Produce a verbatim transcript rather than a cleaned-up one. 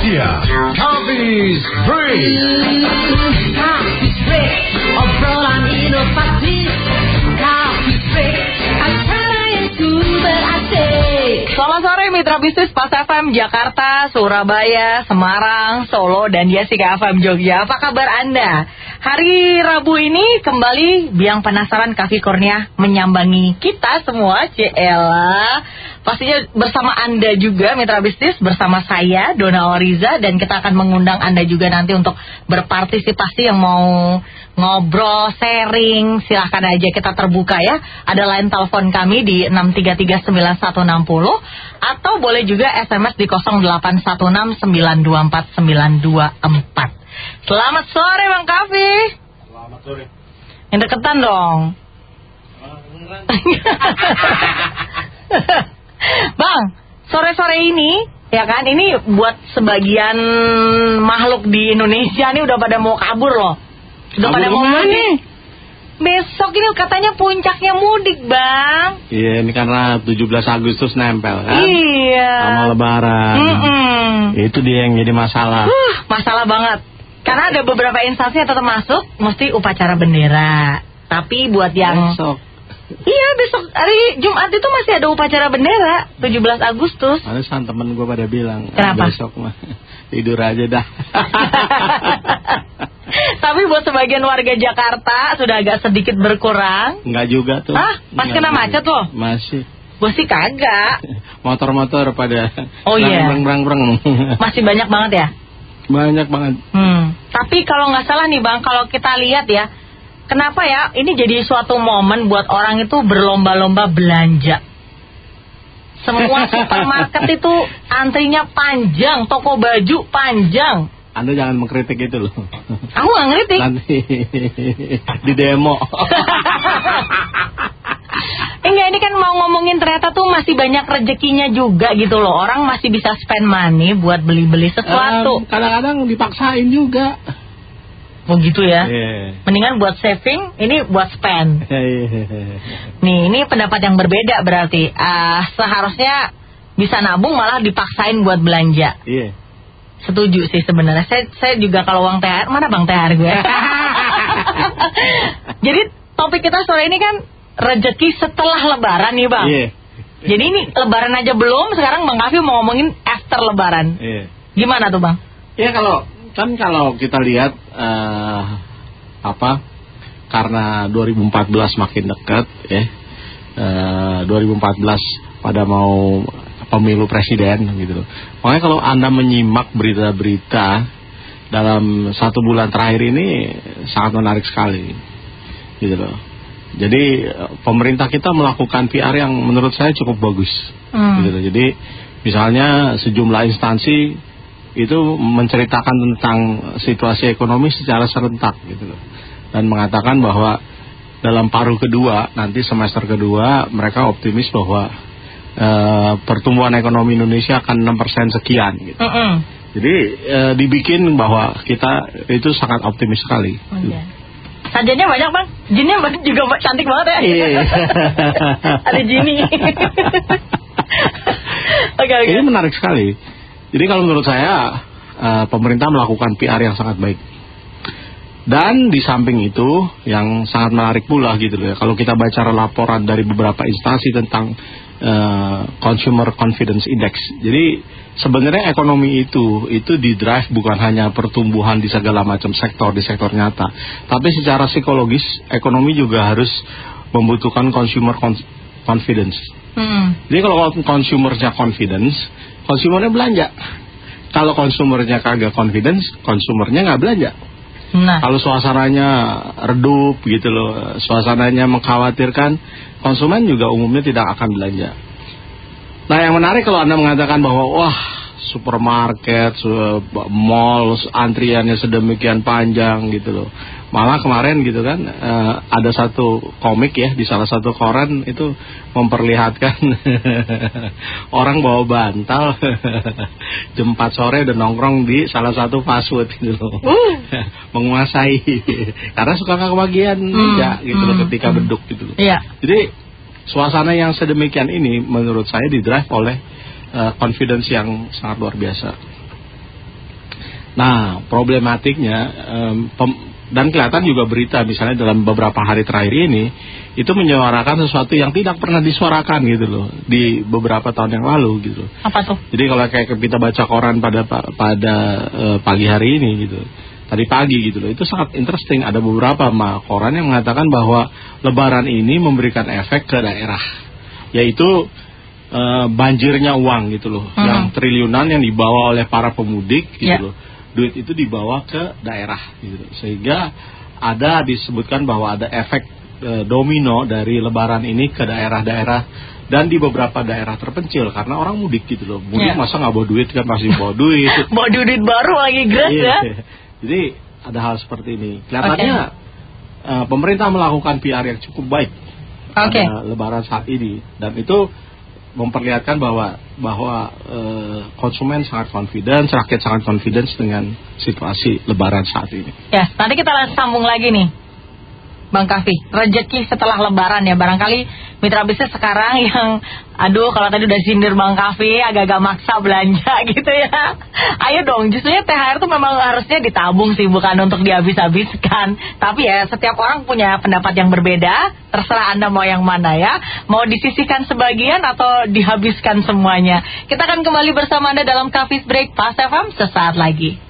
dia Coffee Break. Coffee Break, obrolan inovasi. Coffee Break, acara yang super asik. Selamat sore mitra bisnis Pas F M Jakarta, Surabaya, Semarang, Solo, dan Jessica F M Jogja. Apa kabar Anda? Hari Rabu ini kembali Biang Penasaran Cafe Kurnia menyambangi kita semua, C L A. Pastinya bersama Anda juga mitra bisnis, bersama saya Dona Oriza, dan kita akan mengundang Anda juga nanti untuk berpartisipasi yang mau ngobrol, sharing, silahkan aja, kita terbuka ya. Ada line telepon kami di enam tiga tiga sembilan satu enam nol atau boleh juga S M S di nol delapan satu enam sembilan dua empat sembilan dua empat. Selamat sore Bang Kavi. Selamat sore. Yang deketan dong. Bang, sore-sore ini ya kan, ini buat sebagian makhluk di Indonesia nih udah pada mau kabur loh. Udah pada mau mudik. Besok ini katanya puncaknya mudik, Bang. Iya, ini karena tujuh belas Agustus nempel kan. Iya. Sama Lebaran. Mm-mm. Itu dia yang jadi masalah. Uh, masalah banget. Karena ada beberapa instansi yang tetap masuk, mesti upacara bendera. Tapi buat yang besok. Iya, besok hari Jumat itu masih ada upacara bendera, tujuh belas Agustus. Alasan temen gue pada bilang, kenapa? Besok mah tidur aja dah. Tapi buat sebagian warga Jakarta sudah agak sedikit berkurang. Enggak juga tuh. Ah, masih kena macet loh? Masih. Gue sih kagak. Motor-motor pada oh iya. brang-brang-brang. Masih banyak banget ya? Banyak banget. Hmm. Tapi kalau nggak salah nih Bang, kalau kita lihat ya, kenapa ya ini jadi suatu momen buat orang itu berlomba-lomba belanja. Semua supermarket itu antrinya panjang, toko baju panjang. Anda jangan mengkritik itu loh. Aku nggak ngeritik. Nanti di demo. Enggak, ini kan mau ngomongin ternyata tuh masih banyak rezekinya juga gitu loh. Orang masih bisa spend money buat beli-beli sesuatu. Um, kadang-kadang dipaksain juga. Oh gitu ya. Yeah. Mendingan buat saving, ini buat spend. Nih, ini pendapat yang berbeda berarti. Uh, seharusnya bisa nabung malah dipaksain buat belanja. Iya. Yeah. Setuju sih sebenarnya. Saya saya juga kalau uang T H R, mana Bang T H R gue? Jadi topik kita sore ini kan rezeki setelah Lebaran nih Bang. Iya. Yeah. Jadi ini Lebaran aja belum, sekarang Bang Kavi mau ngomongin after Lebaran. Iya. Yeah. Gimana tuh Bang? Iya, kalau kan kalau kita lihat uh, apa, karena dua ribu empat belas makin dekat ya, uh, dua ribu empat belas pada mau pemilu presiden gitu. Makanya kalau Anda menyimak berita-berita dalam satu bulan terakhir ini sangat menarik sekali gitu loh. Jadi pemerintah kita melakukan P R yang menurut saya cukup bagus hmm. gitu loh. Jadi misalnya sejumlah instansi itu menceritakan tentang situasi ekonomi secara serentak gitu loh. Dan mengatakan bahwa dalam paruh kedua, nanti semester kedua, mereka optimis bahwa uh, pertumbuhan ekonomi Indonesia akan enam persen sekian gitu. Uh -uh. Jadi uh, dibikin bahwa kita itu sangat optimis sekali. Oh, iya. Sajiannya banyak Bang, jinnya juga cantik banget ya. Iya. Ada jini. Oke, oke. Ini menarik sekali. Jadi kalau menurut saya uh, pemerintah melakukan P R yang sangat baik. Dan di samping itu yang sangat menarik pula gitu loh ya, kalau kita baca laporan dari beberapa instansi tentang uh, Consumer Confidence Index. Jadi sebenarnya ekonomi itu itu didrive bukan hanya pertumbuhan di segala macam sektor, di sektor nyata, tapi secara psikologis ekonomi juga harus membutuhkan consumer confidence. Hmm. Jadi kalau consumernya confidence, konsumernya belanja. Kalau konsumernya kagak confidence, konsumernya nggak belanja. Nah. Kalau suasananya redup gitu loh, suasananya mengkhawatirkan, konsumen juga umumnya tidak akan belanja. Nah, yang menarik kalau Anda mengatakan bahwa wah, supermarket, mall, antriannya sedemikian panjang gitu loh. Malah kemarin gitu kan, uh, ada satu komik ya di salah satu koran itu memperlihatkan orang bawa bantal jam empat sore udah nongkrong di salah satu fast food gitu loh. Uh. Menguasai karena suka kebagian aja hmm. gitu loh ketika hmm. beduk gitu loh. Yeah. Jadi suasana yang sedemikian ini menurut saya didrive oleh uh, confidence yang sangat luar biasa. Nah, problematiknya um, pem- dan kelihatan juga berita misalnya dalam beberapa hari terakhir ini itu menyuarakan sesuatu yang tidak pernah disuarakan gitu loh di beberapa tahun yang lalu gitu. Apa tuh? Jadi kalau kayak kita baca koran pada pada uh, pagi hari ini gitu, tadi pagi gitu loh, itu sangat interesting. Ada beberapa ma koran yang mengatakan bahwa Lebaran ini memberikan efek ke daerah, yaitu uh, banjirnya uang gitu loh, hmm. yang triliunan yang dibawa oleh para pemudik gitu yeah. loh. Duit itu dibawa ke daerah gitu. Sehingga ada disebutkan bahwa ada efek e, domino dari Lebaran ini ke daerah-daerah dan di beberapa daerah terpencil karena orang mudik gitu loh. Mudik yeah. masa nggak bawa duit kan, pasti bawa duit. Bawa duit baru lagi gres ya. Jadi ada hal seperti ini. Kelihatannya okay. e, pemerintah melakukan P R yang cukup baik okay. pada Lebaran saat ini dan itu memperlihatkan bahwa bahwa uh, konsumen sangat confident, rakyat sangat confident dengan situasi Lebaran saat ini. Ya, nanti kita sambung lagi nih, Bang Kavi. Rezeki setelah Lebaran ya, barangkali mitra bisnis sekarang yang, aduh kalau tadi udah sindir Bang Kavi, agak-agak maksa belanja gitu ya. Ayo dong, justrunya T H R tuh memang harusnya ditabung sih, bukan untuk dihabis-habiskan. Tapi ya setiap orang punya pendapat yang berbeda, terserah Anda mau yang mana ya. Mau disisihkan sebagian atau dihabiskan semuanya. Kita akan kembali bersama Anda dalam Kavi's Break Fast F M sesaat lagi.